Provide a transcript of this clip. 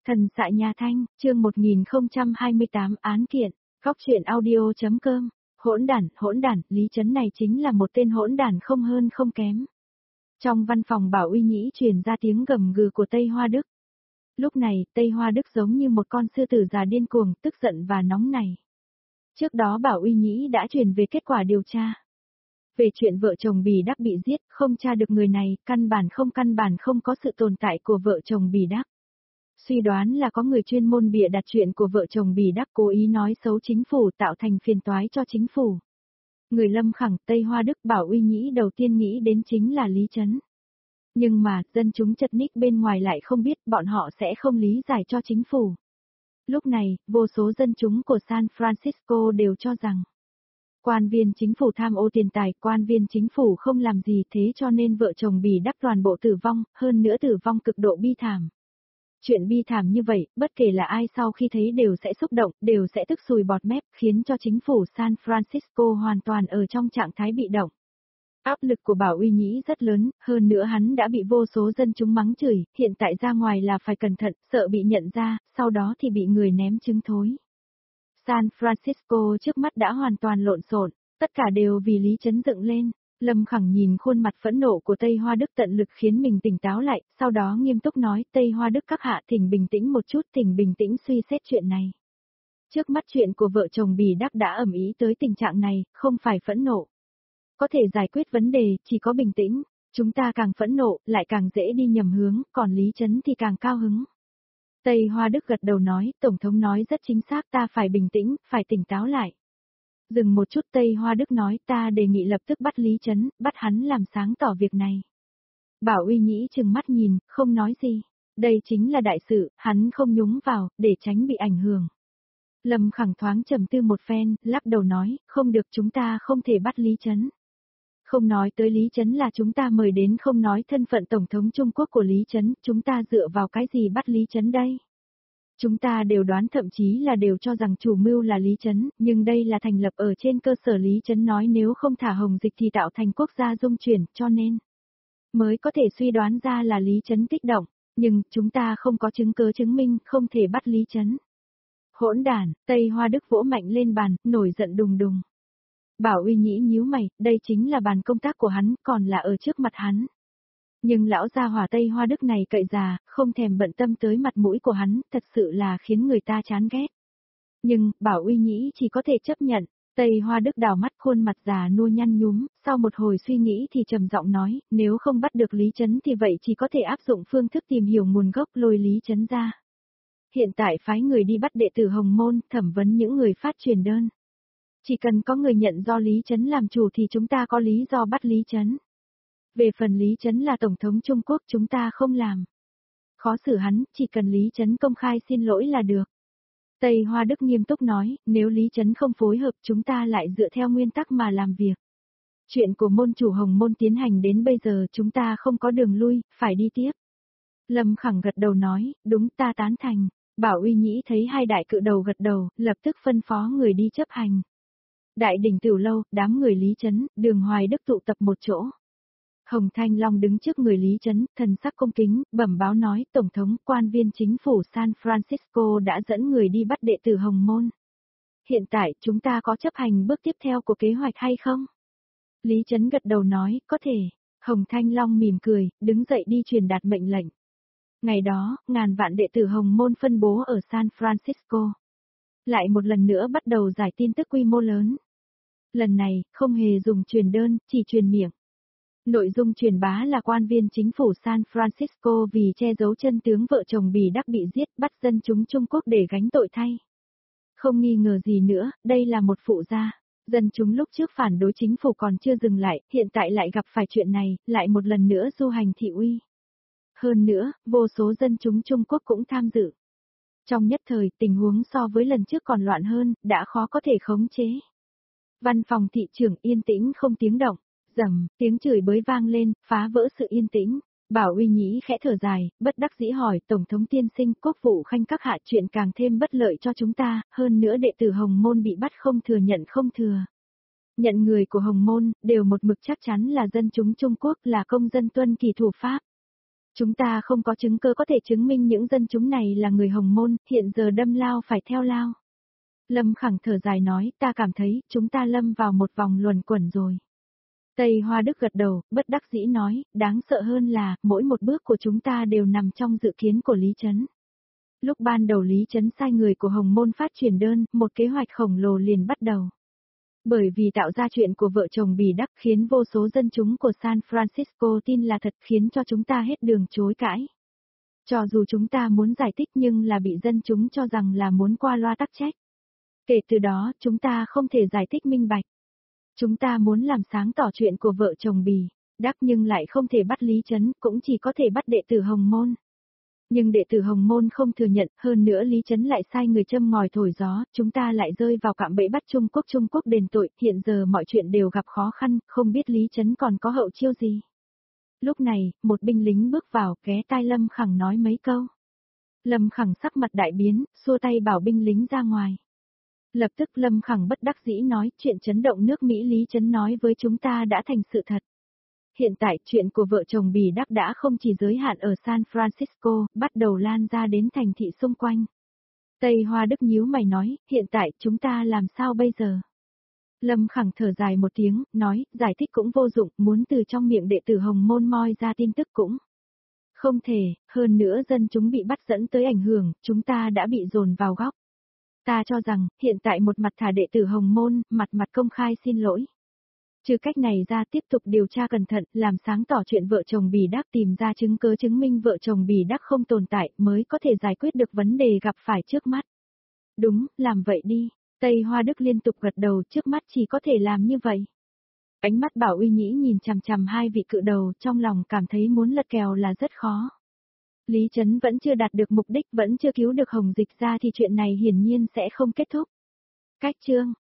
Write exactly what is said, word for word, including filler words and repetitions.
Thần xạ nhà Thanh, chương một nghìn không trăm hai mươi tám án kiện, góc truyện audio.com, hỗn đản, hỗn đản, Lý Chấn này chính là một tên hỗn đản không hơn không kém. Trong văn phòng Bảo Uy Nhĩ truyền ra tiếng gầm gừ của Tây Hoa Đức. Lúc này, Tây Hoa Đức giống như một con sư tử già điên cuồng, tức giận và nóng nảy. Trước đó Bảo Uy Nhĩ đã truyền về kết quả điều tra. Về chuyện vợ chồng Bì Đắc bị giết, không tra được người này, căn bản không căn bản không có sự tồn tại của vợ chồng Bì Đắc. Suy đoán là có người chuyên môn bịa đặt chuyện của vợ chồng Bì Đắc cố ý nói xấu chính phủ tạo thành phiền toái cho chính phủ. Người Lâm Khẳng, Tây Hoa Đức, Bảo Uy Nhĩ đầu tiên nghĩ đến chính là Lý Chấn. Nhưng mà, dân chúng chật ních bên ngoài lại không biết bọn họ sẽ không lý giải cho chính phủ. Lúc này, vô số dân chúng của San Francisco đều cho rằng quan viên chính phủ tham ô tiền tài, quan viên chính phủ không làm gì thế cho nên vợ chồng Bì Đắc toàn bộ tử vong, hơn nữa tử vong cực độ bi thảm. Chuyện bi thảm như vậy, bất kể là ai sau khi thấy đều sẽ xúc động, đều sẽ tức sùi bọt mép, khiến cho chính phủ San Francisco hoàn toàn ở trong trạng thái bị động. Áp lực của Bảo Uy Nhĩ rất lớn, hơn nữa hắn đã bị vô số dân chúng mắng chửi, hiện tại ra ngoài là phải cẩn thận, sợ bị nhận ra, sau đó thì bị người ném trứng thối. San Francisco trước mắt đã hoàn toàn lộn xộn, tất cả đều vì Lý Chấn dựng lên. Lâm Khẳng nhìn khuôn mặt phẫn nộ của Tây Hoa Đức tận lực khiến mình tỉnh táo lại, sau đó nghiêm túc nói, Tây Hoa Đức các hạ thỉnh bình tĩnh một chút, thỉnh bình tĩnh suy xét chuyện này. Trước mắt chuyện của vợ chồng Bì Đắc đã ầm ĩ tới tình trạng này, không phải phẫn nộ. Có thể giải quyết vấn đề, chỉ có bình tĩnh, chúng ta càng phẫn nộ, lại càng dễ đi nhầm hướng, còn Lý Chấn thì càng cao hứng. Tây Hoa Đức gật đầu nói, Tổng thống nói rất chính xác, ta phải bình tĩnh, phải tỉnh táo lại. Dừng một chút, Tây Hoa Đức nói, ta đề nghị lập tức bắt Lý Chấn, bắt hắn làm sáng tỏ việc này. Bảo Uy Nhĩ trừng mắt nhìn, không nói gì. Đây chính là đại sự, hắn không nhúng vào, để tránh bị ảnh hưởng. Lâm Khẳng thoáng trầm tư một phen, lắc đầu nói, không được, chúng ta không thể bắt Lý Chấn. Không nói tới Lý Chấn là chúng ta mời đến, không nói thân phận Tổng thống Trung Quốc của Lý Chấn, chúng ta dựa vào cái gì bắt Lý Chấn đây? Chúng ta đều đoán, thậm chí là đều cho rằng chủ mưu là Lý Chấn, nhưng đây là thành lập ở trên cơ sở Lý Chấn nói nếu không thả Hồng Dịch thì tạo thành quốc gia dung chuyển, cho nên mới có thể suy đoán ra là Lý Chấn kích động, nhưng chúng ta không có chứng cứ chứng minh, không thể bắt Lý Chấn. Hỗn đản, Tây Hoa Đức vỗ mạnh lên bàn, nổi giận đùng đùng. Bảo Uy Nhĩ nhíu mày, đây chính là bàn công tác của hắn, còn là ở trước mặt hắn. Nhưng lão gia hỏa Tây Hoa Đức này cậy già, không thèm bận tâm tới mặt mũi của hắn, thật sự là khiến người ta chán ghét. Nhưng, Bảo Uy Nhĩ chỉ có thể chấp nhận, Tây Hoa Đức đào mắt, khuôn mặt già nua nhăn nhúm, sau một hồi suy nghĩ thì trầm giọng nói, nếu không bắt được Lý Chấn thì vậy chỉ có thể áp dụng phương thức tìm hiểu nguồn gốc lôi Lý Chấn ra. Hiện tại phái người đi bắt đệ tử Hồng Môn, thẩm vấn những người phát truyền đơn. Chỉ cần có người nhận do Lý Chấn làm chủ thì chúng ta có lý do bắt Lý Chấn. Về phần Lý Chấn là Tổng thống Trung Quốc chúng ta không làm. Khó xử hắn, chỉ cần Lý Chấn công khai xin lỗi là được. Tây Hoa Đức nghiêm túc nói, nếu Lý Chấn không phối hợp chúng ta lại dựa theo nguyên tắc mà làm việc. Chuyện của môn chủ Hồng Môn tiến hành đến bây giờ chúng ta không có đường lui, phải đi tiếp. Lâm Khẳng gật đầu nói, đúng, ta tán thành. Bảo Uy Nhĩ thấy hai đại cự đầu gật đầu, lập tức phân phó người đi chấp hành. Đại đỉnh Tiểu Lâu, đám người Lý Chấn, Đường Hoài Đức tụ tập một chỗ. Hồng Thanh Long đứng trước người Lý Chấn, thần sắc cung kính, bẩm báo nói, Tổng thống, quan viên chính phủ San Francisco đã dẫn người đi bắt đệ tử Hồng Môn. Hiện tại, chúng ta có chấp hành bước tiếp theo của kế hoạch hay không? Lý Chấn gật đầu nói, có thể. Hồng Thanh Long mỉm cười, đứng dậy đi truyền đạt mệnh lệnh. Ngày đó, ngàn vạn đệ tử Hồng Môn phân bố ở San Francisco. Lại một lần nữa bắt đầu giải tin tức quy mô lớn. Lần này, không hề dùng truyền đơn, chỉ truyền miệng. Nội dung truyền bá là quan viên chính phủ San Francisco vì che giấu chân tướng vợ chồng Bì Đắc bị giết, bắt dân chúng Trung Quốc để gánh tội thay. Không nghi ngờ gì nữa, đây là một phụ gia. Dân chúng lúc trước phản đối chính phủ còn chưa dừng lại, hiện tại lại gặp phải chuyện này, lại một lần nữa du hành thị uy. Hơn nữa, vô số dân chúng Trung Quốc cũng tham dự. Trong nhất thời, tình huống so với lần trước còn loạn hơn, đã khó có thể khống chế. Văn phòng thị trưởng yên tĩnh không tiếng động. Rầm, tiếng chửi bới vang lên, phá vỡ sự yên tĩnh. Bảo Uy Nhĩ khẽ thở dài, bất đắc dĩ hỏi, Tổng thống tiên sinh, quốc vụ khanh các hạ, chuyện càng thêm bất lợi cho chúng ta, hơn nữa đệ tử Hồng Môn bị bắt không thừa nhận không thừa. Nhận người của Hồng Môn, đều một mực chắc chắn là dân chúng Trung Quốc, là công dân tuân kỳ thủ pháp. Chúng ta không có chứng cơ có thể chứng minh những dân chúng này là người Hồng Môn, hiện giờ đâm lao phải theo lao. Lâm Khẳng thở dài nói, ta cảm thấy, chúng ta lâm vào một vòng luẩn quẩn rồi. Tây Hoa Đức gật đầu, bất đắc dĩ nói, đáng sợ hơn là, mỗi một bước của chúng ta đều nằm trong dự kiến của Lý Trấn. Lúc ban đầu Lý Trấn sai người của Hồng Môn phát truyền đơn, một kế hoạch khổng lồ liền bắt đầu. Bởi vì tạo ra chuyện của vợ chồng Bì Đắc khiến vô số dân chúng của San Francisco tin là thật, khiến cho chúng ta hết đường chối cãi. Cho dù chúng ta muốn giải thích nhưng là bị dân chúng cho rằng là muốn qua loa tắc trách. Kể từ đó, chúng ta không thể giải thích minh bạch. Chúng ta muốn làm sáng tỏ chuyện của vợ chồng Bì Đắc nhưng lại không thể bắt Lý Trấn, cũng chỉ có thể bắt đệ tử Hồng Môn. Nhưng đệ tử Hồng Môn không thừa nhận, hơn nữa Lý Trấn lại sai người châm ngòi thổi gió, chúng ta lại rơi vào cạm bẫy bắt Trung Quốc Trung Quốc đền tội, hiện giờ mọi chuyện đều gặp khó khăn, không biết Lý Trấn còn có hậu chiêu gì. Lúc này, một binh lính bước vào, ghé tai Lâm Khẳng nói mấy câu. Lâm Khẳng sắc mặt đại biến, xua tay bảo binh lính ra ngoài. Lập tức Lâm Khẳng bất đắc dĩ nói, chuyện chấn động nước Mỹ Lý Trấn nói với chúng ta đã thành sự thật. Hiện tại chuyện của vợ chồng Bì Đắc đã không chỉ giới hạn ở San Francisco, bắt đầu lan ra đến thành thị xung quanh. Tây Hoa Đức nhíu mày nói, hiện tại chúng ta làm sao bây giờ? Lâm Khẳng thở dài một tiếng, nói, giải thích cũng vô dụng, muốn từ trong miệng đệ tử Hồng Môn moi ra tin tức cũng không thể, hơn nữa dân chúng bị bắt dẫn tới ảnh hưởng, chúng ta đã bị dồn vào góc. Ta cho rằng, hiện tại một mặt thả đệ tử Hồng Môn, mặt mặt công khai xin lỗi. Trừ cách này ra tiếp tục điều tra cẩn thận, làm sáng tỏ chuyện vợ chồng Bì Đắc, tìm ra chứng cứ chứng minh vợ chồng Bì Đắc không tồn tại mới có thể giải quyết được vấn đề gặp phải trước mắt. Đúng, làm vậy đi. Tây Hoa Đức liên tục gật đầu, trước mắt chỉ có thể làm như vậy. Ánh mắt Bảo Uy Nhĩ nhìn chằm chằm hai vị cự đầu, trong lòng cảm thấy muốn lật kèo là rất khó. Lý Trấn vẫn chưa đạt được mục đích, vẫn chưa cứu được Hồng Dịch ra thì chuyện này hiển nhiên sẽ không kết thúc. Cách chương